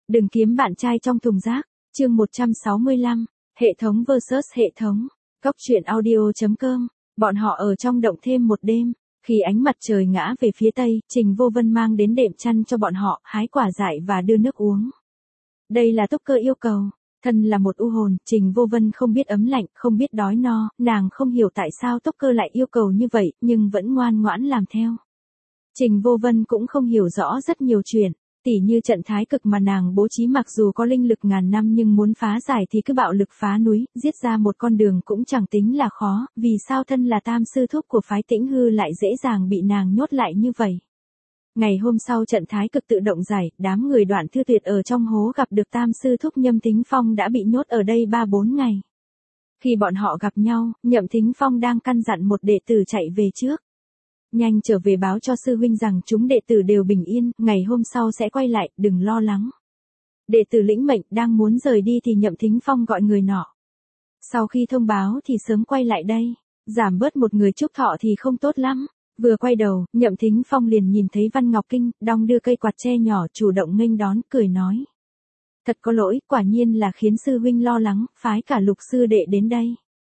Đừng kiếm bạn trai trong thùng rác. Chương 165. Hệ thống vs hệ thống. Cóc truyện audio.com. Bọn họ ở trong động thêm một đêm. Khi ánh mặt trời ngã về phía tây, Trình Vô Vân mang đến đệm chăn cho bọn họ, hái quả dại và đưa nước uống. Đây là Túc Cơ yêu cầu. Thân là một u hồn, Trình Vô Vân không biết ấm lạnh, không biết đói no, nàng không hiểu tại sao Túc Cơ lại yêu cầu như vậy, nhưng vẫn ngoan ngoãn làm theo. Trình Vô Vân cũng không hiểu rõ rất nhiều chuyện, tỉ như trận thái cực mà nàng bố trí, mặc dù có linh lực ngàn năm nhưng muốn phá giải thì cứ bạo lực phá núi, giết ra một con đường cũng chẳng tính là khó, vì sao thân là tam sư thúc của phái Tĩnh Hư lại dễ dàng bị nàng nhốt lại như vậy. Ngày hôm sau trận thái cực tự động giải, đám người Đoạn Thư Tuyệt ở trong hố gặp được tam sư thúc Nhâm Thính Phong đã bị nhốt ở đây 3-4 ngày. Khi bọn họ gặp nhau, Nhậm Thính Phong đang căn dặn một đệ tử chạy về trước. Nhanh trở về báo cho sư huynh rằng chúng đệ tử đều bình yên, ngày hôm sau sẽ quay lại, đừng lo lắng. Đệ tử lĩnh mệnh đang muốn rời đi thì Nhậm Thính Phong gọi người nọ. Sau khi thông báo thì sớm quay lại đây, giảm bớt một người chúc thọ thì không tốt lắm. Vừa quay đầu, Nhậm Thính Phong liền nhìn thấy Văn Ngọc Kinh, đong đưa cây quạt tre nhỏ chủ động nghênh đón, cười nói. Thật có lỗi, quả nhiên là khiến sư huynh lo lắng, phái cả Lục sư đệ đến đây.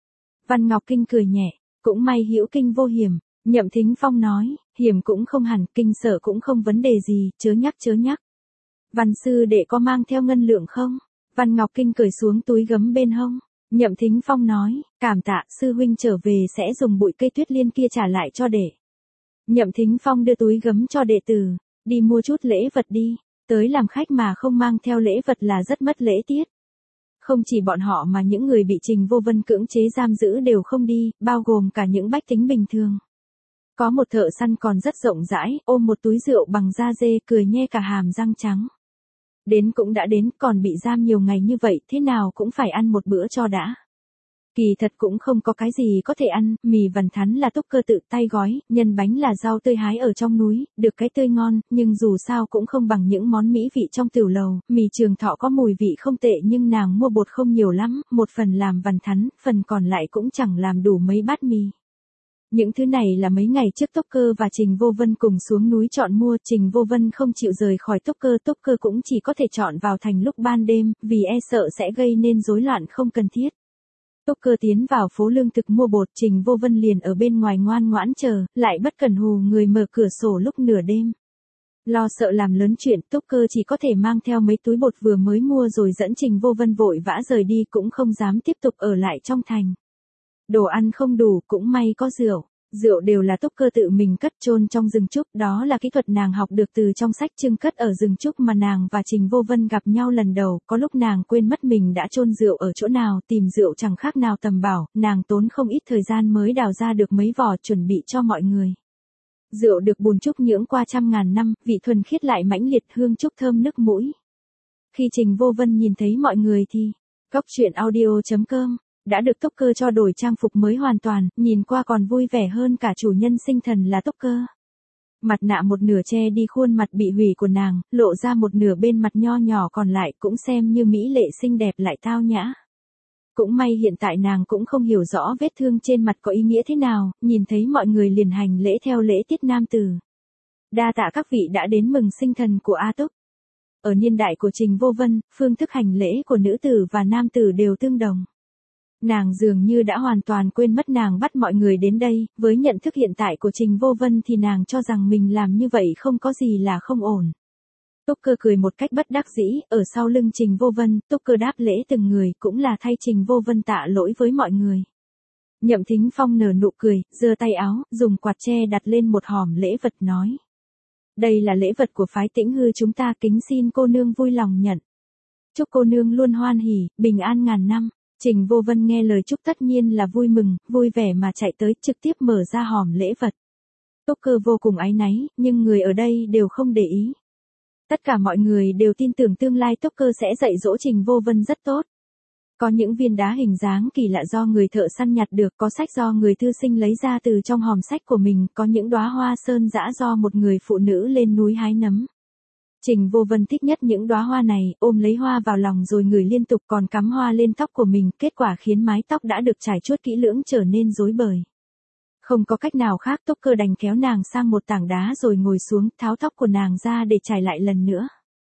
Văn Ngọc Kinh cười nhẹ, cũng may hữu kinh vô hiểm. Nhậm Thính Phong nói, hiểm cũng không hẳn, kinh sợ cũng không vấn đề gì, chớ nhắc. Văn sư đệ có mang theo ngân lượng không? Văn Ngọc Kinh cởi xuống túi gấm bên hông. Nhậm Thính Phong nói, cảm tạ, sư huynh trở về sẽ dùng bụi cây tuyết liên kia trả lại cho đệ. Nhậm Thính Phong đưa túi gấm cho đệ tử, đi mua chút lễ vật đi, tới làm khách mà không mang theo lễ vật là rất mất lễ tiết. Không chỉ bọn họ mà những người bị Trình Vô Vân cưỡng chế giam giữ đều không đi, bao gồm cả những bách tính bình thường. Có một thợ săn còn rất rộng rãi, ôm một túi rượu bằng da dê, cười nhe cả hàm răng trắng. Đến cũng đã đến, còn bị giam nhiều ngày như vậy, thế nào cũng phải ăn một bữa cho đã. Kỳ thật cũng không có cái gì có thể ăn, mì vằn thắn là Túc Cơ tự tay gói, nhân bánh là rau tươi hái ở trong núi, được cái tươi ngon, nhưng dù sao cũng không bằng những món mỹ vị trong tiểu lầu, mì Trường Thọ có mùi vị không tệ nhưng nàng mua bột không nhiều lắm, một phần làm vằn thắn, phần còn lại cũng chẳng làm đủ mấy bát mì. Những thứ này là mấy ngày trước Túc Cơ và Trình Vô Vân cùng xuống núi chọn mua, Trình Vô Vân không chịu rời khỏi Túc Cơ cũng chỉ có thể chọn vào thành lúc ban đêm, vì e sợ sẽ gây nên rối loạn không cần thiết. Túc Cơ tiến vào phố lương thực mua bột, Trình Vô Vân liền ở bên ngoài ngoan ngoãn chờ, lại bất cẩn hù người mở cửa sổ lúc nửa đêm. Lo sợ làm lớn chuyện, Túc Cơ chỉ có thể mang theo mấy túi bột vừa mới mua rồi dẫn Trình Vô Vân vội vã rời đi, cũng không dám tiếp tục ở lại trong thành. Đồ ăn không đủ, cũng may có rượu. Rượu đều là Túc Cơ tự mình cất chôn trong rừng trúc, đó là kỹ thuật nàng học được từ trong sách Trưng Cất ở rừng trúc mà nàng và Trình Vô Vân gặp nhau lần đầu, có lúc nàng quên mất mình đã chôn rượu ở chỗ nào, tìm rượu chẳng khác nào tầm bảo, nàng tốn không ít thời gian mới đào ra được mấy vò chuẩn bị cho mọi người. Rượu được bùn trúc nhưỡng qua trăm ngàn năm, vị thuần khiết lại mãnh liệt, hương trúc thơm nức mũi. Khi Trình Vô Vân nhìn thấy mọi người thì, Cóc truyện audio.com đã được Túc Cơ cho đổi trang phục mới hoàn toàn, nhìn qua còn vui vẻ hơn cả chủ nhân sinh thần là Túc Cơ. Mặt nạ một nửa che đi khuôn mặt bị hủy của nàng, lộ ra một nửa bên mặt nho nhỏ còn lại, cũng xem như mỹ lệ xinh đẹp lại tao nhã. Cũng may hiện tại nàng cũng không hiểu rõ vết thương trên mặt có ý nghĩa thế nào, nhìn thấy mọi người liền hành lễ theo lễ tiết nam tử. Đa tạ các vị đã đến mừng sinh thần của A Túc. Ở niên đại của Trình Vô Vân, phương thức hành lễ của nữ tử và nam tử đều tương đồng. Nàng dường như đã hoàn toàn quên mất nàng bắt mọi người đến đây, với nhận thức hiện tại của Trình Vô Vân thì nàng cho rằng mình làm như vậy không có gì là không ổn. Túc Cơ cười một cách bất đắc dĩ, ở sau lưng Trình Vô Vân, Túc Cơ đáp lễ từng người, cũng là thay Trình Vô Vân tạ lỗi với mọi người. Nhậm Thính Phong nở nụ cười, giơ tay áo, dùng quạt tre đặt lên một hòm lễ vật nói. Đây là lễ vật của phái Tĩnh Hư chúng ta, kính xin cô nương vui lòng nhận. Chúc cô nương luôn hoan hỉ, bình an ngàn năm. Trình Vô Vân nghe lời chúc tất nhiên là vui mừng, vui vẻ mà chạy tới trực tiếp mở ra hòm lễ vật. Túc Cơ vô cùng áy náy, nhưng người ở đây đều không để ý. Tất cả mọi người đều tin tưởng tương lai Túc Cơ sẽ dạy dỗ Trình Vô Vân rất tốt. Có những viên đá hình dáng kỳ lạ do người thợ săn nhặt được, có sách do người thư sinh lấy ra từ trong hòm sách của mình, có những đóa hoa sơn dã do một người phụ nữ lên núi hái nấm. Trình Vô Vân thích nhất những đóa hoa này, ôm lấy hoa vào lòng rồi ngửi liên tục, còn cắm hoa lên tóc của mình, kết quả khiến mái tóc đã được trải chuốt kỹ lưỡng trở nên rối bời. Không có cách nào khác, Túc Cơ đành kéo nàng sang một tảng đá rồi ngồi xuống, tháo tóc của nàng ra để trải lại lần nữa.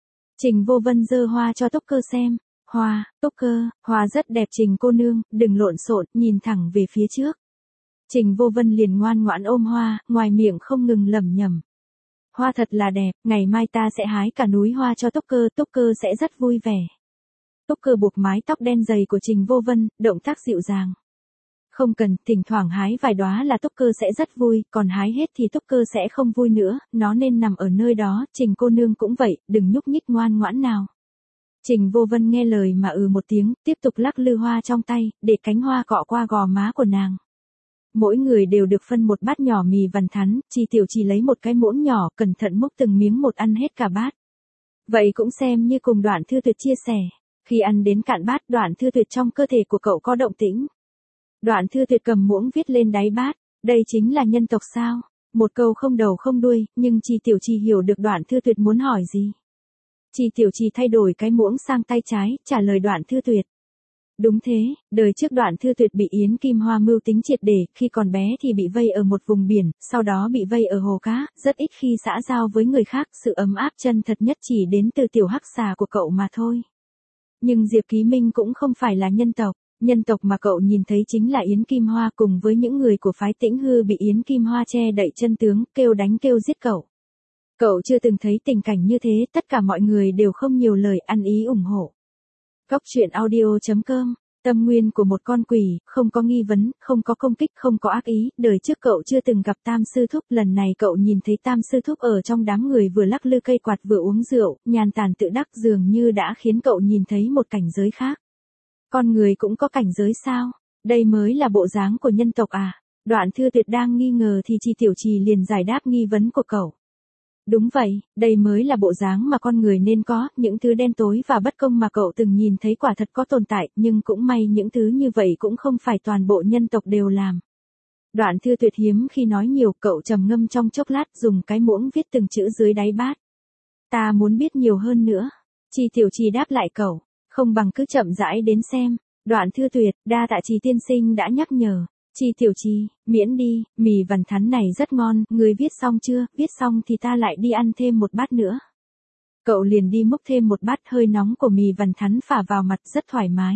Trình Vô Vân giơ hoa cho Túc Cơ xem. Hoa, Túc Cơ, hoa rất đẹp Trình cô nương, đừng lộn xộn, nhìn thẳng về phía trước. Trình Vô Vân liền ngoan ngoãn ôm hoa, ngoài miệng không ngừng lẩm nhẩm. Hoa thật là đẹp, ngày mai ta sẽ hái cả núi hoa cho Túc Cơ sẽ rất vui vẻ. Túc Cơ buộc mái tóc đen dày của Trình Vô Vân, động tác dịu dàng. Không cần, thỉnh thoảng hái vài đóa là Túc Cơ sẽ rất vui, còn hái hết thì Túc Cơ sẽ không vui nữa, nó nên nằm ở nơi đó, Trình cô nương cũng vậy, đừng nhúc nhích ngoan ngoãn nào. Trình Vô Vân nghe lời mà một tiếng, tiếp tục lắc lư hoa trong tay, để cánh hoa cọ qua gò má của nàng. Mỗi người đều được phân một bát nhỏ mì vằn thắn, Chi Tiểu Chi lấy một cái muỗng nhỏ, cẩn thận múc từng miếng một ăn hết cả bát. Vậy cũng xem như cùng Đoạn Thư Tuyệt chia sẻ. Khi ăn đến cạn bát, Đoạn Thư Tuyệt trong cơ thể của cậu có động tĩnh. Đoạn Thư Tuyệt cầm muỗng viết lên đáy bát, đây chính là nhân tộc sao? Một câu không đầu không đuôi, nhưng Chi Tiểu Chi hiểu được Đoạn Thư Tuyệt muốn hỏi gì. Chi Tiểu Chi thay đổi cái muỗng sang tay trái, trả lời Đoạn Thư Tuyệt. Đúng thế, đời trước Đoạn Thư Tuyệt bị Yến Kim Hoa mưu tính triệt để, khi còn bé thì bị vây ở một vùng biển, sau đó bị vây ở hồ cá, rất ít khi xã giao với người khác, sự ấm áp chân thật nhất chỉ đến từ tiểu hắc xà của cậu mà thôi. Nhưng Diệp Ký Minh cũng không phải là nhân tộc mà cậu nhìn thấy chính là Yến Kim Hoa cùng với những người của phái Tĩnh Hư bị Yến Kim Hoa che đậy chân tướng, kêu đánh kêu giết cậu. Cậu chưa từng thấy tình cảnh như thế, tất cả mọi người đều không nhiều lời ăn ý ủng hộ. Cóc truyện audio.com, tâm nguyên của một con quỷ, không có nghi vấn, không có công kích, không có ác ý, đời trước cậu chưa từng gặp Tam Sư Thúc, lần này cậu nhìn thấy Tam Sư Thúc ở trong đám người vừa lắc lư cây quạt vừa uống rượu, nhàn tản tự đắc dường như đã khiến cậu nhìn thấy một cảnh giới khác. Con người cũng có cảnh giới sao? Đây mới là bộ dáng của nhân tộc à? Đoạn Thư Tuyệt đang nghi ngờ thì Chi Tiểu Trì liền giải đáp nghi vấn của cậu. Đúng vậy, đây mới là bộ dáng mà con người nên có, những thứ đen tối và bất công mà cậu từng nhìn thấy quả thật có tồn tại, nhưng cũng may những thứ như vậy cũng không phải toàn bộ nhân tộc đều làm. Đoạn Thư Tuyệt hiếm khi nói nhiều, cậu trầm ngâm trong chốc lát dùng cái muỗng viết từng chữ dưới đáy bát. Ta muốn biết nhiều hơn nữa. Chi Tiểu Trì đáp lại cậu, không bằng cứ chậm rãi đến xem. Đoạn Thư Tuyệt, đa tạ Chi tiên sinh đã nhắc nhở. Chi Tiểu Chi, miễn đi, mì vằn thắn này rất ngon, người viết xong chưa? Viết xong thì ta lại đi ăn thêm một bát nữa. Cậu liền đi múc thêm một bát, hơi nóng của mì vằn thắn phả vào mặt rất thoải mái.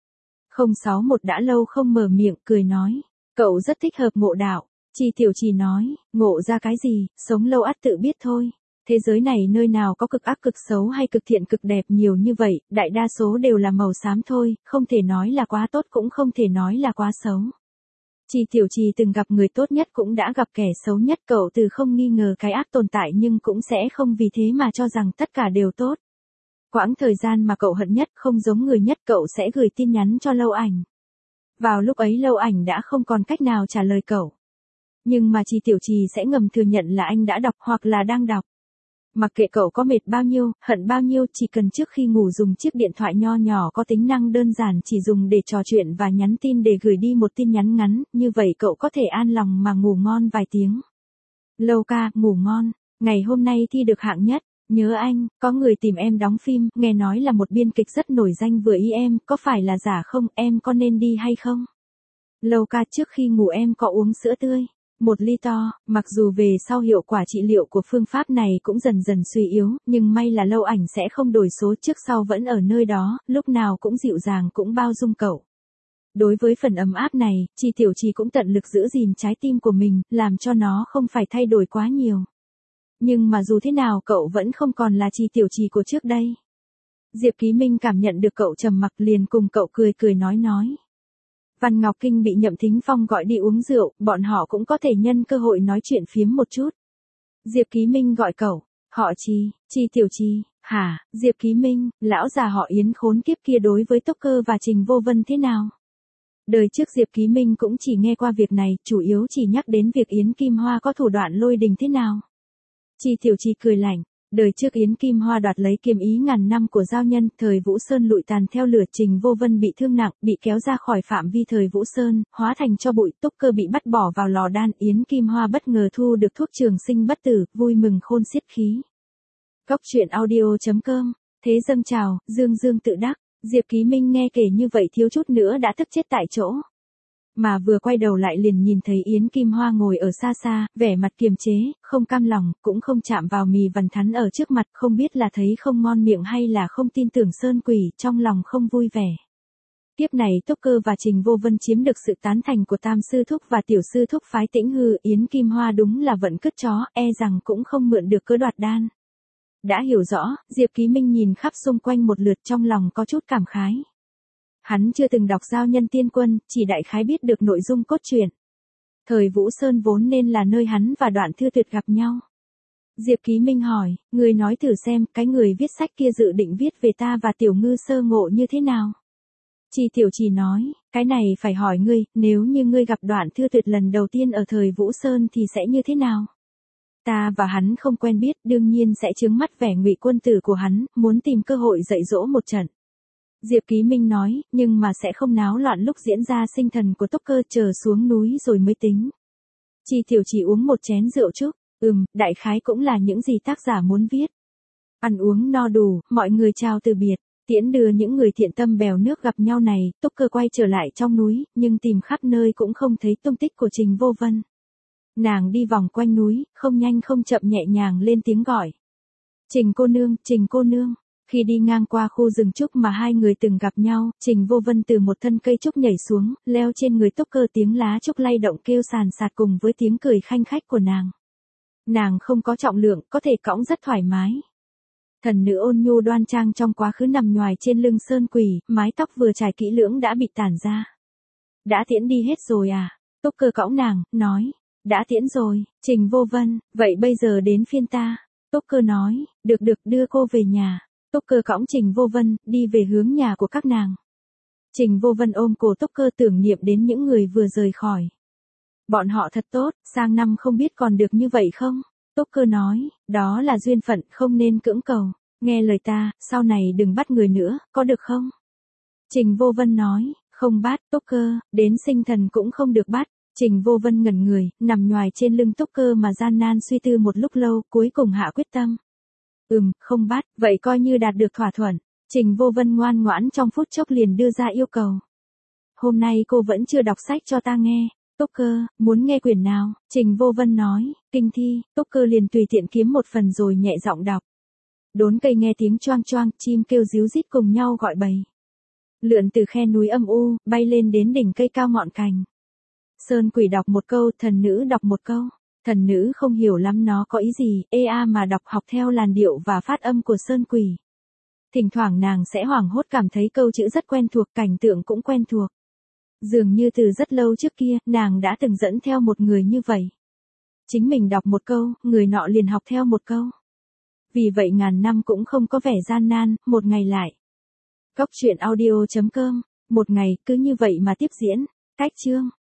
061 đã lâu không mở miệng, cười nói. Cậu rất thích hợp ngộ đạo. Chi Tiểu Chi nói, ngộ ra cái gì, sống lâu ắt tự biết thôi. Thế giới này nơi nào có cực ác cực xấu hay cực thiện cực đẹp nhiều như vậy, đại đa số đều là màu xám thôi, không thể nói là quá tốt cũng không thể nói là quá xấu. Chi Tiểu Chi từng gặp người tốt nhất cũng đã gặp kẻ xấu nhất, cậu từ không nghi ngờ cái ác tồn tại nhưng cũng sẽ không vì thế mà cho rằng tất cả đều tốt. Quãng thời gian mà cậu hận nhất không giống người nhất, cậu sẽ gửi tin nhắn cho Lâu Ảnh. Vào lúc ấy Lâu Ảnh đã không còn cách nào trả lời cậu. Nhưng mà Chi Tiểu Chi sẽ ngầm thừa nhận là anh đã đọc hoặc là đang đọc. Mặc kệ cậu có mệt bao nhiêu, hận bao nhiêu, chỉ cần trước khi ngủ dùng chiếc điện thoại nho nhỏ có tính năng đơn giản chỉ dùng để trò chuyện và nhắn tin để gửi đi một tin nhắn ngắn, như vậy cậu có thể an lòng mà ngủ ngon vài tiếng. Lâu ca, ngủ ngon, ngày hôm nay thi được hạng nhất, nhớ anh, có người tìm em đóng phim, nghe nói là một biên kịch rất nổi danh vừa ý em, có phải là giả không, em có nên đi hay không? Lâu ca, trước khi ngủ em có uống sữa tươi. 1 ly to, mặc dù về sau hiệu quả trị liệu của phương pháp này cũng dần dần suy yếu, nhưng may là Lâu Ảnh sẽ không đổi số, trước sau vẫn ở nơi đó, lúc nào cũng dịu dàng cũng bao dung cậu. Đối với phần ấm áp này, Chi Tiểu Chi cũng tận lực giữ gìn trái tim của mình, làm cho nó không phải thay đổi quá nhiều. Nhưng mà dù thế nào cậu vẫn không còn là Chi Tiểu Chi của trước đây. Diệp Ký Minh cảm nhận được cậu trầm mặc liền cùng cậu cười nói. Văn Ngọc Kinh bị Nhậm Thính Phong gọi đi uống rượu, bọn họ cũng có thể nhân cơ hội nói chuyện phiếm một chút. Diệp Ký Minh gọi cậu, họ Chi, Chi Tiểu Chi, hả, Diệp Ký Minh, lão già họ Yến khốn kiếp kia đối với Túc Cơ và Trình Vô Vân thế nào? Đời trước Diệp Ký Minh cũng chỉ nghe qua việc này, chủ yếu chỉ nhắc đến việc Yến Kim Hoa có thủ đoạn lôi đình thế nào. Chi Tiểu Chi cười lạnh. Đời trước Yến Kim Hoa đoạt lấy kiếm ý ngàn năm của giao nhân, thời Vũ Sơn lụi tàn theo lửa, Trình Vô Vân bị thương nặng, bị kéo ra khỏi phạm vi thời Vũ Sơn, hóa thành cho bụi, Túc Cơ bị bắt bỏ vào lò đan, Yến Kim Hoa bất ngờ thu được thuốc trường sinh bất tử, vui mừng khôn xiết khí. Cóc truyện audio.com, thế dâng trào, dương tự đắc, Diệp Ký Minh nghe kể như vậy thiếu chút nữa đã tức chết tại chỗ. Mà vừa quay đầu lại liền nhìn thấy Yến Kim Hoa ngồi ở xa xa, vẻ mặt kiềm chế, không cam lòng, cũng không chạm vào mì vằn thắn ở trước mặt, không biết là thấy không ngon miệng hay là không tin tưởng Sơn Quỷ, trong lòng không vui vẻ. Tiếp này Tốc Cơ và Trình Vô Vân chiếm được sự tán thành của Tam Sư Thúc và Tiểu Sư Thúc phái Tĩnh Hư, Yến Kim Hoa đúng là vận cứt chó, e rằng cũng không mượn được cớ đoạt đan. Đã hiểu rõ, Diệp Ký Minh nhìn khắp xung quanh một lượt trong lòng có chút cảm khái. Hắn chưa từng đọc Giao Nhân Tiên Quân, chỉ đại khái biết được nội dung cốt truyện. Thời Vũ Sơn vốn nên là nơi hắn và Đoạn Thư Tuyệt gặp nhau. Diệp Ký Minh hỏi, người nói thử xem, cái người viết sách kia dự định viết về ta và Tiểu Ngư sơ ngộ như thế nào? Trì Tiểu Trì nói, cái này phải hỏi ngươi, nếu như ngươi gặp Đoạn Thư Tuyệt lần đầu tiên ở thời Vũ Sơn thì sẽ như thế nào? Ta và hắn không quen biết, đương nhiên sẽ trướng mắt vẻ ngụy quân tử của hắn, muốn tìm cơ hội dạy dỗ một trận. Diệp Ký Minh nói, nhưng mà sẽ không náo loạn lúc diễn ra sinh thần của Tốc Cơ, chờ xuống núi rồi mới tính. Trì Tiểu Trì uống một chén rượu trúc, đại khái cũng là những gì tác giả muốn viết. Ăn uống no đủ, mọi người chào từ biệt, tiễn đưa những người thiện tâm bèo nước gặp nhau này, Tốc Cơ quay trở lại trong núi, nhưng tìm khắp nơi cũng không thấy tung tích của Trình Vô Vân. Nàng đi vòng quanh núi, không nhanh không chậm nhẹ nhàng lên tiếng gọi. Trình cô nương, Trình cô nương. Khi đi ngang qua khu rừng trúc mà hai người từng gặp nhau, Trình Vô Vân từ một thân cây trúc nhảy xuống, leo trên người Tốc Cơ, tiếng lá trúc lay động kêu sàn sạt cùng với tiếng cười khanh khách của nàng. Nàng không có trọng lượng, có thể cõng rất thoải mái. Thần nữ ôn nhu đoan trang trong quá khứ nằm nhoài trên lưng Sơn Quỷ, mái tóc vừa trải kỹ lưỡng đã bị tản ra. Đã tiễn đi hết rồi à? Tốc Cơ cõng nàng, nói. Đã tiễn rồi, Trình Vô Vân, vậy bây giờ đến phiên ta. Tốc Cơ nói, được đưa cô về nhà. Tốc Cơ cõng Trình Vô Vân, đi về hướng nhà của các nàng. Trình Vô Vân ôm cổ Tốc Cơ tưởng niệm đến những người vừa rời khỏi. Bọn họ thật tốt, sang năm không biết còn được như vậy không? Tốc Cơ nói, đó là duyên phận, không nên cưỡng cầu. Nghe lời ta, sau này đừng bắt người nữa, có được không? Trình Vô Vân nói, không bắt. Tốc Cơ, đến sinh thần cũng không được bắt. Trình Vô Vân ngẩn người, nằm nhoài trên lưng Tốc Cơ mà gian nan suy tư một lúc lâu, cuối cùng hạ quyết tâm. Không bắt, vậy coi như đạt được thỏa thuận. Trình Vô Vân ngoan ngoãn trong phút chốc liền đưa ra yêu cầu. Hôm nay cô vẫn chưa đọc sách cho ta nghe. Tốc Cơ, muốn nghe quyển nào? Trình Vô Vân nói, kinh thi. Tốc Cơ liền tùy tiện kiếm một phần rồi nhẹ giọng đọc. Đốn cây nghe tiếng choang choang, chim kêu ríu rít cùng nhau gọi bầy. Lượn từ khe núi âm u, bay lên đến đỉnh cây cao ngọn cành. Sơn Quỷ đọc một câu, thần nữ đọc một câu. Thần nữ không hiểu lắm nó có ý gì, mà đọc học theo làn điệu và phát âm của Sơn Quỷ. Thỉnh thoảng nàng sẽ hoảng hốt cảm thấy câu chữ rất quen thuộc, cảnh tượng cũng quen thuộc. Dường như từ rất lâu trước kia, nàng đã từng dẫn theo một người như vậy. Chính mình đọc một câu, người nọ liền học theo một câu. Vì vậy ngàn năm cũng không có vẻ gian nan, một ngày lại. Cóc truyện audio.com, một ngày, cứ như vậy mà tiếp diễn. Cách chương.